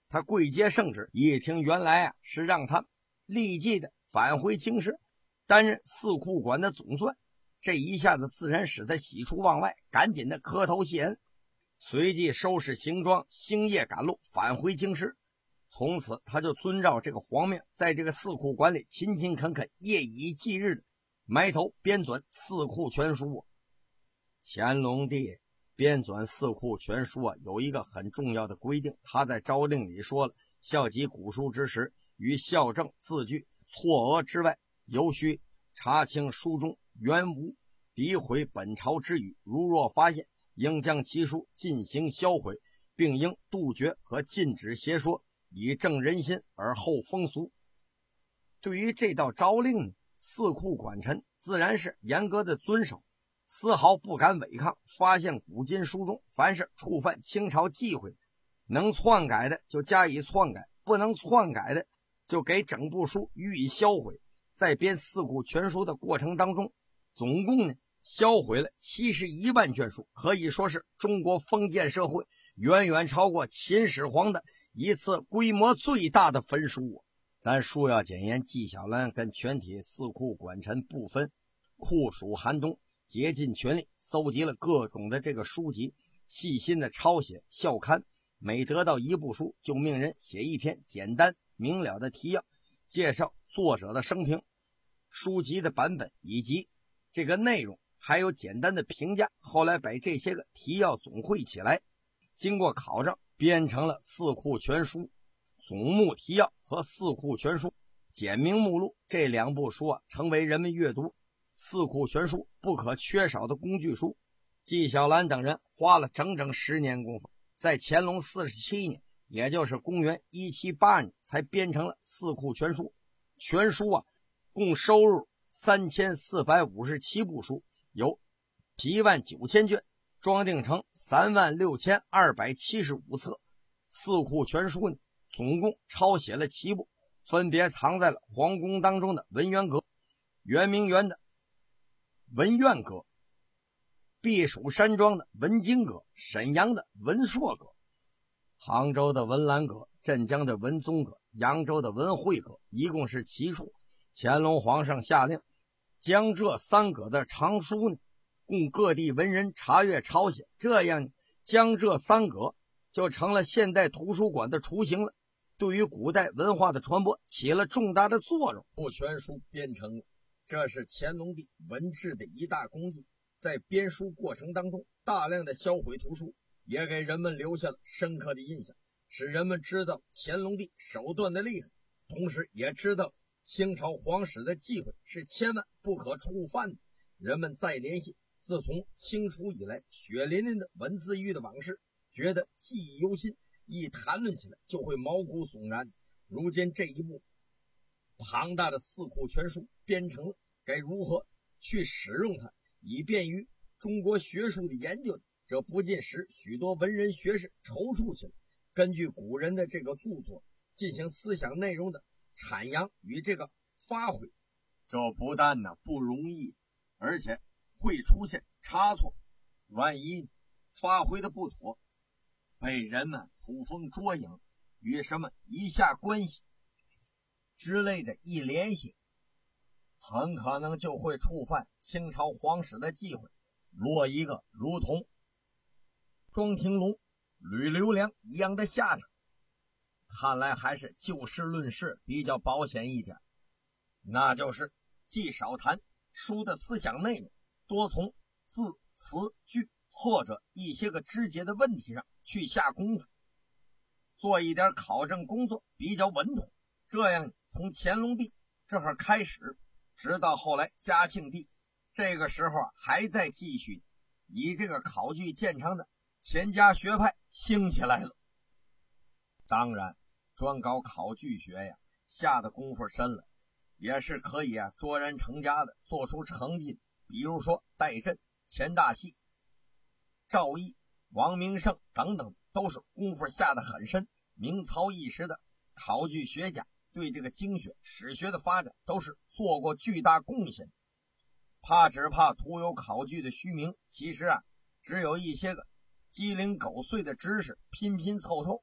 [SPEAKER 4] 他贵接圣旨，一听原来啊是让他立即的返回京师，担任四库馆的总算。这一下子自然使他喜出望外，赶紧的磕头谢恩，随即收拾行装，星夜赶路返回京师。从此他就遵照这个皇命，在这个四库馆里勤勤恳恳，夜以继日的埋头编纂四库全书。乾隆帝编纂四库全书啊，有一个很重要的规定，他在诏令里说了，校集古书之时，于校正字句错讹之外，尤须查清书中原无诋毁本朝之语，如若发现，应将其书进行销毁，并应杜绝和禁止邪说，以正人心而后风俗。对于这道诏令，四库馆臣自然是严格的遵守，丝毫不敢违抗。发现古今书中凡是触犯清朝忌讳，能篡改的就加以篡改，不能篡改的就给整部书予以销毁。在编四库全书的过程当中，总共呢销毁了七十一万卷书，可以说是中国封建社会远远超过秦始皇的一次规模最大的焚书。咱书要检验，纪晓岚跟全体四库馆臣不分，酷暑寒冬，竭尽全力搜集了各种的这个书籍，细心的抄写校刊，每得到一部书就命人写一篇简单明了的提要，介绍作者的生平、书籍的版本以及这个内容，还有简单的评价。后来把这些个提要总汇起来，经过考证编成了四库全书。总目提要和四库全书简明目录这两部书啊，成为人们阅读四库全书不可缺少的工具书。纪晓岚等人花了整整十年功夫，在乾隆四十七年，也就是公元一七八二年，才编成了四库全书。全书啊，共收入三千四百五十七部书，有七万九千卷，装订成三万六千二百七十五册。四库全书呢，总共抄写了七部，分别藏在了皇宫当中的文渊阁、圆明园的文苑阁、避暑山庄的文经阁、沈阳的文硕阁、杭州的文澜阁、镇江的文宗阁、扬州的文惠阁，一共是七处。乾隆皇上下令将这三阁的藏书呢，供各地文人查阅抄写，这样将这三阁就成了现代图书馆的雏形了，对于古代文化的传播起了重大的作用。部全书编成了，这是乾隆帝文治的一大功绩。在编书过程当中，大量的销毁图书，也给人们留下了深刻的印象，使人们知道乾隆帝手段的厉害，同时也知道清朝皇室的忌讳是千万不可触犯的。人们再联系自从清初以来血淋淋的文字狱的往事，觉得记忆犹新，一谈论起来就会毛骨悚然。如今这一部庞大的四库全书编成了，该如何去使用它，以便于中国学术的研究，这不禁使许多文人学士踌躇起来。根据古人的这个著作进行思想内容的阐扬与这个发挥，这不但呢不容易，而且会出现差错，万一发挥的不妥，被人们捕风捉影，与什么以下关系之类的一联系，很可能就会触犯清朝皇室的忌讳，落一个如同庄廷龙、吕留良一样的下场。看来还是就事论事比较保险一点，那就是既少谈书的思想内容，多从字词句或者一些个枝节的问题上去下功夫，做一点考证工作比较稳妥。这样从乾隆帝这会儿开始，直到后来嘉庆帝，这个时候还在继续，以这个考据见长的钱家学派兴起来了。当然专搞考据学呀，下的功夫深了，也是可以啊卓然成家的，做出成绩。比如说戴震、钱大锡、赵翼、王明胜等等，都是功夫下得很深。明朝一时的考据学家对这个经学、史学的发展都是做过巨大贡献。怕只怕徒有考据的虚名，其实啊只有一些个鸡零狗碎的知识拼拼凑凑，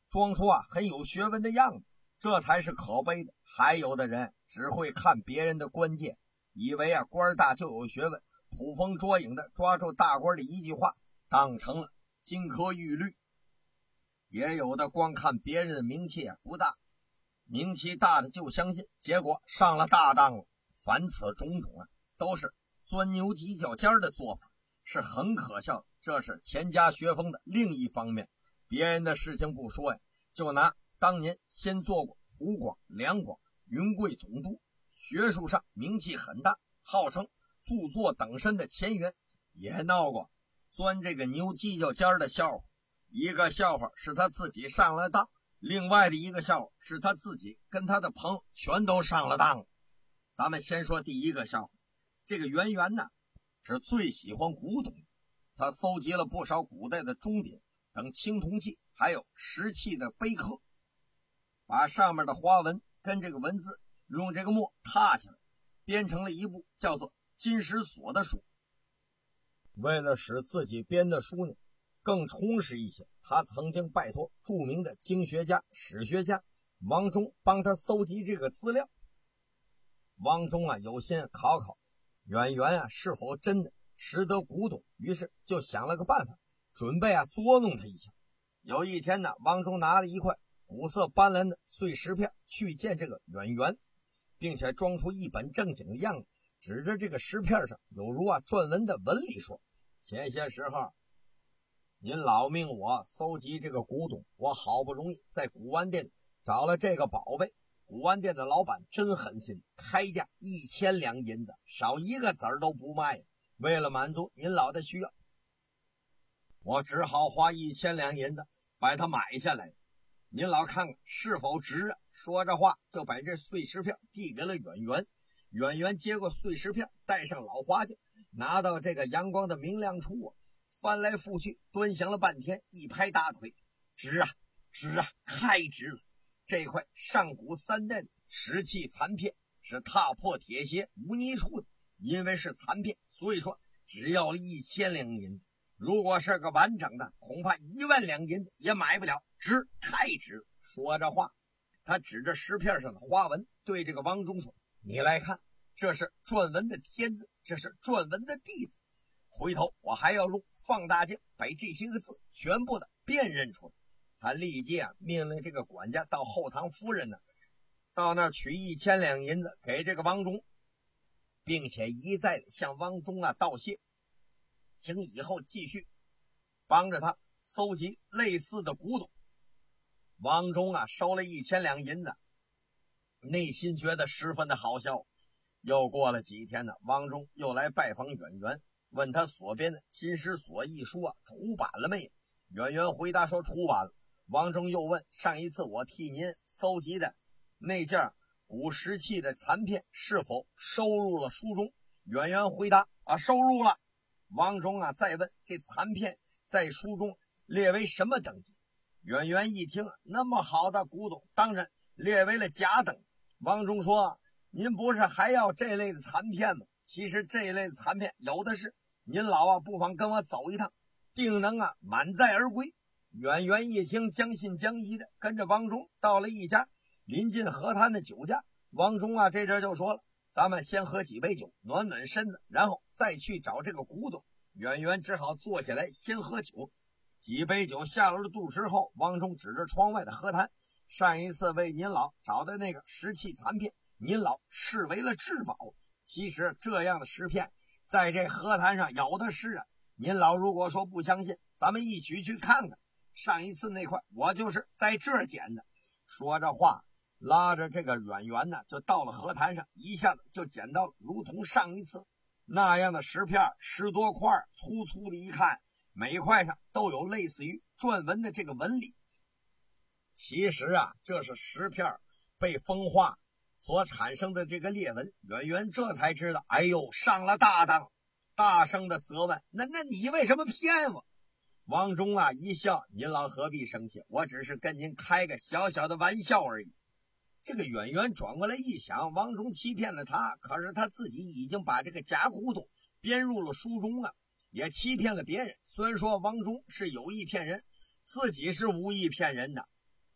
[SPEAKER 4] 装出啊很有学问的样子，这才是可悲的。还有的人只会看别人的关键，以为啊官大就有学问，捕风捉影的抓住大官的一句话当成了金科玉律。也有的光看别人的名气啊不大，名气大的就相信，结果上了大当了。凡此种种啊，都是钻牛犄角尖的做法，是很可笑的。这是钱家学风的另一方面。别人的事情不说呀，就拿当年先做过湖广、两广、云贵总督，学术上名气很大，号称著作等身的钱元，也闹过钻这个牛犄角尖的笑话。一个笑话是他自己上了当，另外的一个笑话是他自己跟他的朋友全都上了当了。咱们先说第一个笑话。这个圆圆呢是最喜欢古董，他搜集了不少古代的钟鼎等青铜器，还有石器的碑刻，把上面的花纹跟这个文字用这个墨拓下来，编成了一部叫做《金石锁》的书。为了使自己编的书呢更充实一些，他曾经拜托著名的经学家、史学家王忠帮他搜集这个资料。王忠啊有心考考圆圆啊是否真的识得古董，于是就想了个办法，准备啊捉弄他一下。有一天呢，王忠拿了一块五色斑斓的碎石片去见这个圆圆，并且装出一本正经的样子，指着这个石片上有如啊篆文的纹理说：前些时候您老命我搜集这个古董，我好不容易在古玩店里找了这个宝贝，古玩店的老板真狠心，开价一千两银子，少一个子儿都不卖。为了满足您老的需要，我只好花一千两银子把它买下来，您老看看是否值啊？说着话就把这碎石片递给了远远。远远接过碎石片，带上老花镜，拿到这个阳光的明亮处啊，翻来覆去端详了半天，一拍大腿：值啊值啊，太值了！这块上古三代的石器残片是踏破铁鞋无泥处的，因为是残片，所以说只要了一千两银子。如果是个完整的，恐怕一万两银子也买不了，值，太值。说着话，他指着石片上的花纹，对这个王忠说：你来看，这是篆文的天字，这是篆文的地字，回头我还要用放大镜把这些个字全部的辨认出来。他立即啊命令这个管家到后堂夫人呢，到那儿取一千两银子给这个王忠，并且一再的向王忠啊道谢，请以后继续帮着他搜集类似的古董。王忠啊收了一千两银子，内心觉得十分的好笑。又过了几天呢，王忠又来拜访远远，问他所编的《金石锁》一书啊出版了没有？远远回答说出版了。王忠又问：上一次我替您搜集的那件古石器的残片是否收入了书中？远远回答：啊，收入了。王忠啊再问：这残片在书中列为什么等级？远远一听，那么好的古董，当然列为了甲等。王忠说：您不是还要这类的残片吗？其实这一类的残片有的是，您老啊不妨跟我走一趟，定能啊满载而归。远远一听，将信将疑的跟着王忠到了一家临近河滩的酒家。王忠啊这阵就说了：咱们先喝几杯酒暖暖身子，然后再去找这个古董。远远只好坐下来先喝酒。几杯酒下了肚之后，王忠指着窗外的河滩：上一次为您老找的那个石器残片，您老视为了至宝。其实这样的石片在这河滩上有的是啊，您老如果说不相信，咱们一起去看看。上一次那块我就是在这儿捡的。说着话，拉着这个远远呢就到了河滩上，一下子就捡到了如同上一次那样的石片，十多块，粗粗的一看，每块上都有类似于篆文的这个纹理。其实啊，这是石片被风化所产生的这个裂纹。远远这才知道，哎呦，上了大当，大声的责问：那那你为什么骗我？王忠啊一笑：您老何必生气，我只是跟您开个小小的玩笑而已。这个远远转过来一想，王忠欺骗了他，可是他自己已经把这个假古董编入了书中了，也欺骗了别人。虽然说王忠是有意骗人，自己是无意骗人的。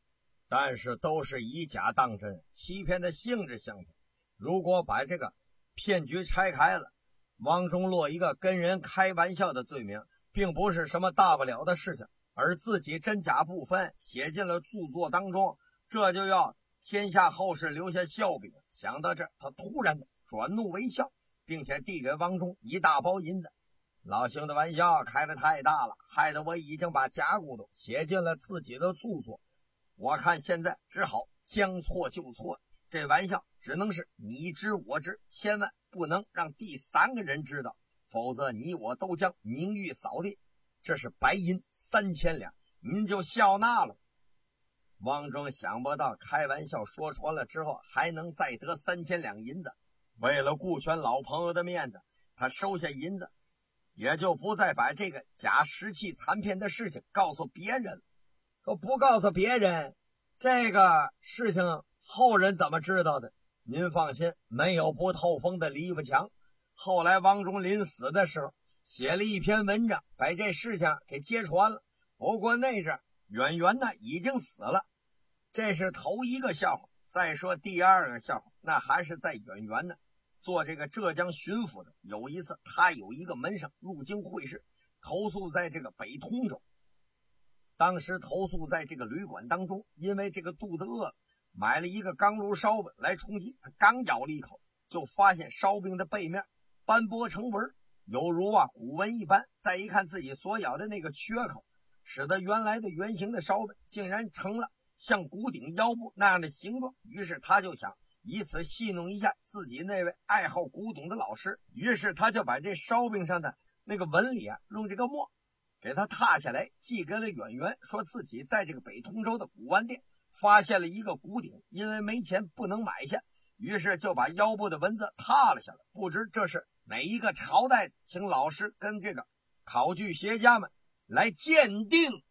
[SPEAKER 4] 但是都是以假当真，欺骗的性质相同。如果把这个骗局拆开了，王中落一个跟人开玩笑的罪名，并不是什么大不了的事情，而自己真假不分写进了著作当中，这就要天下后世留下笑柄。想到这，他突然的转怒为笑，并且递给王中一大包银子。老兄的玩笑开得太大了，害得我已经把假骨头写进了自己的著作，我看现在只好将错就错，这玩笑只能是你知我知，千万不能让第三个人知道，否则你我都将名誉扫地。这是白银三千两，您就笑纳了。王忠想不到开玩笑说穿了之后还能再得三千两银子，为了顾全老朋友的面子，他收下银子，也就不再把这个假石器残片的事情告诉别人了。可不告诉别人，这个事情后人怎么知道的？您放心，没有不透风的篱笆墙。后来王忠临死的时候写了一篇文章，把这事情给揭穿了。不过那阵远远呢已经死了，这是头一个笑话。再说第二个笑话，那还是在远远呢做这个浙江巡抚的。有一次他有一个门生入京会试，投宿在这个北通州。当时投宿在这个旅馆当中，因为这个肚子饿了，买了一个钢炉烧饼来充饥。他刚咬了一口，就发现烧饼的背面斑驳成纹，有如啊古文一般。再一看自己所咬的那个缺口，使得原来的圆形的烧饼竟然成了像古鼎腰部那样的形状。于是他就想以此戏弄一下自己那位爱好古董的老师，于是他就把这烧饼上的那个纹理啊，用这个墨给他踏下来，寄给了远远，说自己在这个北通州的古玩店发现了一个古鼎，因为没钱不能买下，于是就把腰部的文字踏了下来。不知这是哪一个朝代请老师跟这个考据学家们来鉴定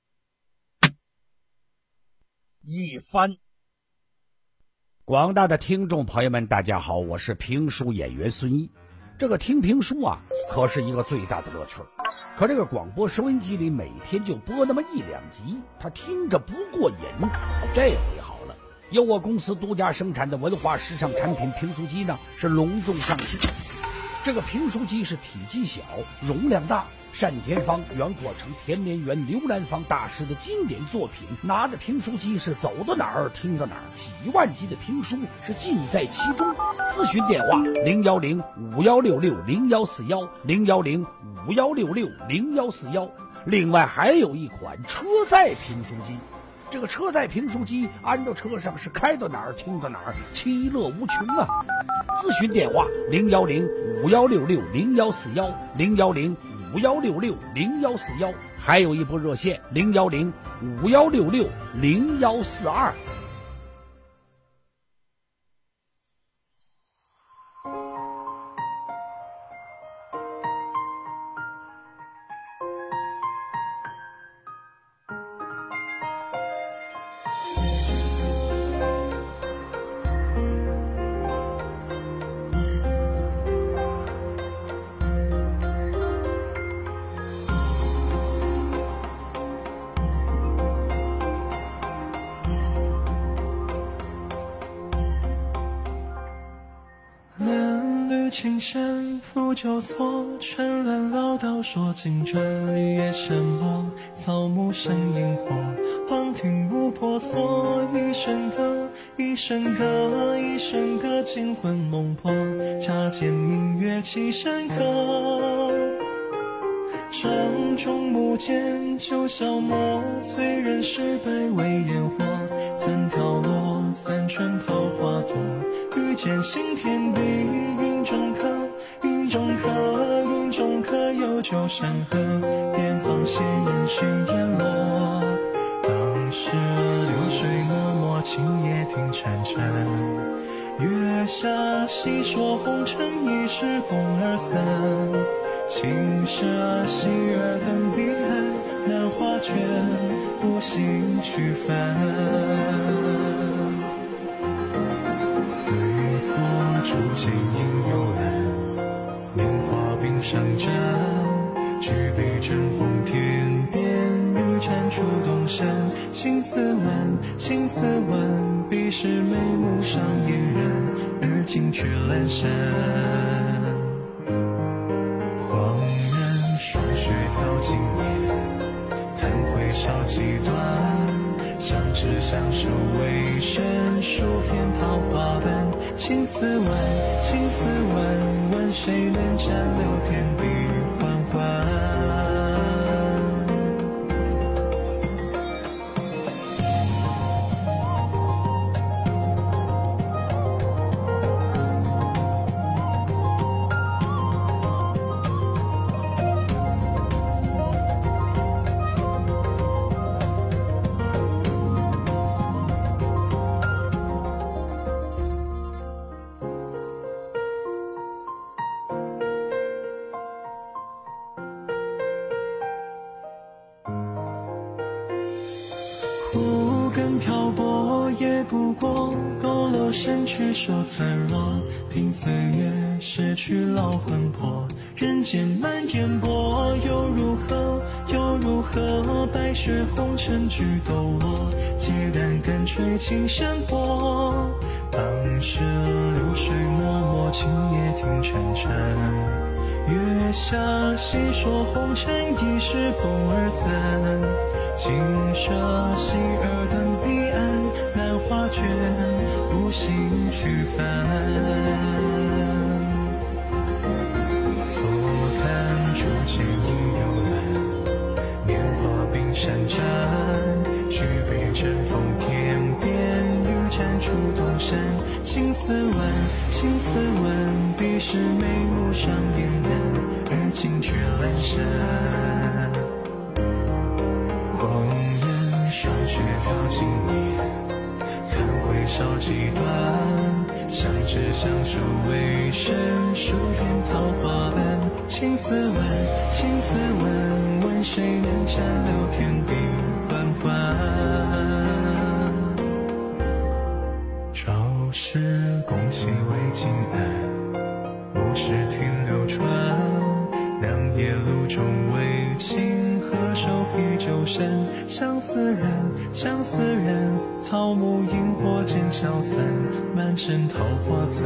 [SPEAKER 4] 一番。
[SPEAKER 3] 广大的听众朋友们大家好，我是评书演员孙一。这个听评书啊可是一个最大的乐趣，可这个广播收音机里每天就播那么一两集，他听着不过瘾。这回好了，由我公司独家生产的文化时尚产品评书机呢是隆重上市。这个评书机是体积小，容量大，单田芳、袁国成、田连元、刘兰芳大师的经典作品，拿着评书机是走到哪儿听到哪儿，几万集的评书是尽在其中。咨询电话零幺零五幺六六零幺四幺零幺零五幺六六零幺四幺。另外还有一款车载评书机，这个车载评书机安到车上是开到哪儿听到哪儿，其乐无穷啊。咨询电话零幺零五幺六六零幺四幺零幺零五幺六六零幺四幺，还有一部热线零幺零五幺六六零幺四二。
[SPEAKER 2] 青山拂旧错，春兰老道说金砖，绿叶山落，草木生萤火，黄庭木婆娑，一声歌，一声歌，一声歌，惊魂梦魄，恰见明月起山河。城中木剑九霄墨，催人诗百味烟火，怎条落，三春桃花作，遇见新天地，云中客，云中客，云中客，有旧山河，边防闲人寻烟落。当时流水脉脉，今夜听潺潺，月下细说红尘一时共二散。青蛇戏儿等彼岸，南画卷不行去返。对坐竹间应幽兰，年华冰上沾，举杯争锋天边，绿盏触动身，情丝万，情丝万，彼时眉目上嫣然，而今却阑珊。恍然霜雪飘经年，谈回潮几段，相知相守为生，数片桃花瓣。情丝万，情丝万，问谁能暂留天地缓缓。无根漂泊也不过，佝偻身躯手残弱，凭岁月逝去老魂魄。人间漫烟波，又如何又如何，白雪红尘俱抖落，孑然更垂青山坡。当时流水脉脉，今夜听潺潺，月下细说红尘一时共而散。今舍西尔等彼岸，兰花卷，不幸去返。坐看竹间影幽兰，年华冰山斩。举杯争锋天边，欲斩出东山。情丝万，情丝万，彼时眉目上嫣然，而今却阑珊。恍然霜雪飘经年，谈回潮几段，相知相守为生，数片桃花瓣。情丝万，情丝万，问谁能暂留天地缓缓。朝时共喜为尽安，暮时听流传，两夜路中为情，何首披酒山。相思然，相思然，草木萤火渐消散，满城桃花残。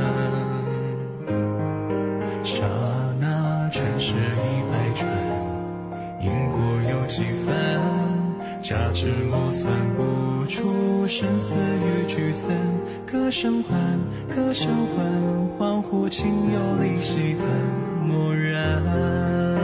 [SPEAKER 2] 刹那尘世已百转，因果有几番，假至莫算不出生死与聚散。歌声唤，歌声唤，恍惚情有离兮般漠然。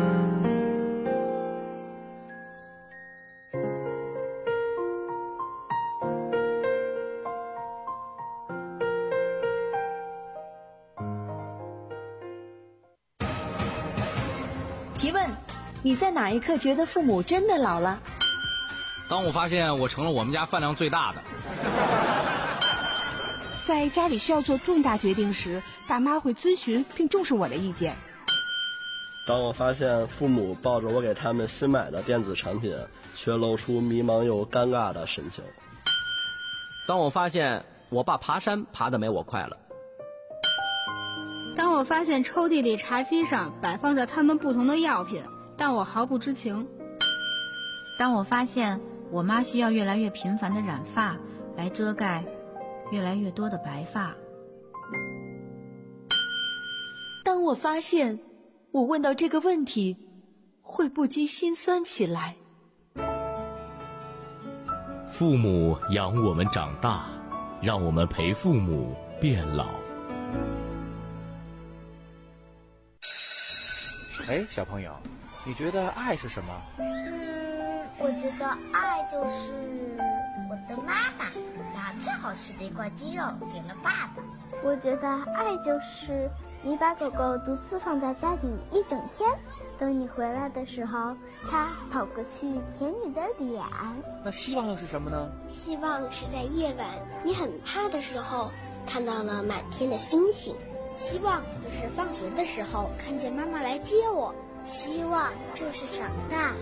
[SPEAKER 13] 提问：你在哪一刻觉得父母真的老了？
[SPEAKER 14] 当我发现我成了我们家饭量最大的。
[SPEAKER 15] 在家里需要做重大决定时，爸妈会咨询并重视我的意见。
[SPEAKER 16] 当我发现父母抱着我给他们新买的电子产品，却露出迷茫又尴尬的神情。
[SPEAKER 17] 当我发现我爸爬山爬得没我快了。
[SPEAKER 18] 当我发现抽屉里茶几上摆放着他们不同的药品，但我毫不知情。
[SPEAKER 19] 当我发现我妈需要越来越频繁的染发来遮盖越来越多的白发。
[SPEAKER 13] 当我发现我问到这个问题会不禁心酸起来。
[SPEAKER 12] 父母养我们长大，让我们陪父母变老。
[SPEAKER 20] 哎，小朋友，你觉得爱是什么？
[SPEAKER 5] 嗯，我觉得爱就是我的妈妈把最好吃的一块鸡肉给了爸爸。
[SPEAKER 21] 我觉得爱就是你把狗狗独自放在家里一整天，等你回来的时候，它跑过去舔你的脸。
[SPEAKER 20] 那希望又是什么呢？
[SPEAKER 22] 希望是在夜晚你很怕的时候，看到了满天的星星。
[SPEAKER 21] 希望就是放学的时候看见妈妈来接我。
[SPEAKER 5] 希望就是长大。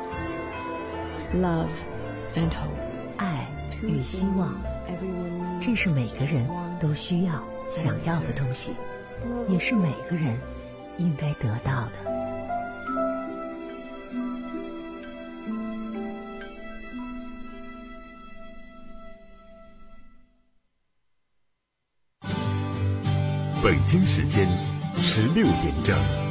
[SPEAKER 23] Love and hope， 爱与希望，这是每个人都需要、想要的东西，也是每个人应该得到的。
[SPEAKER 12] 北京时间十六点整。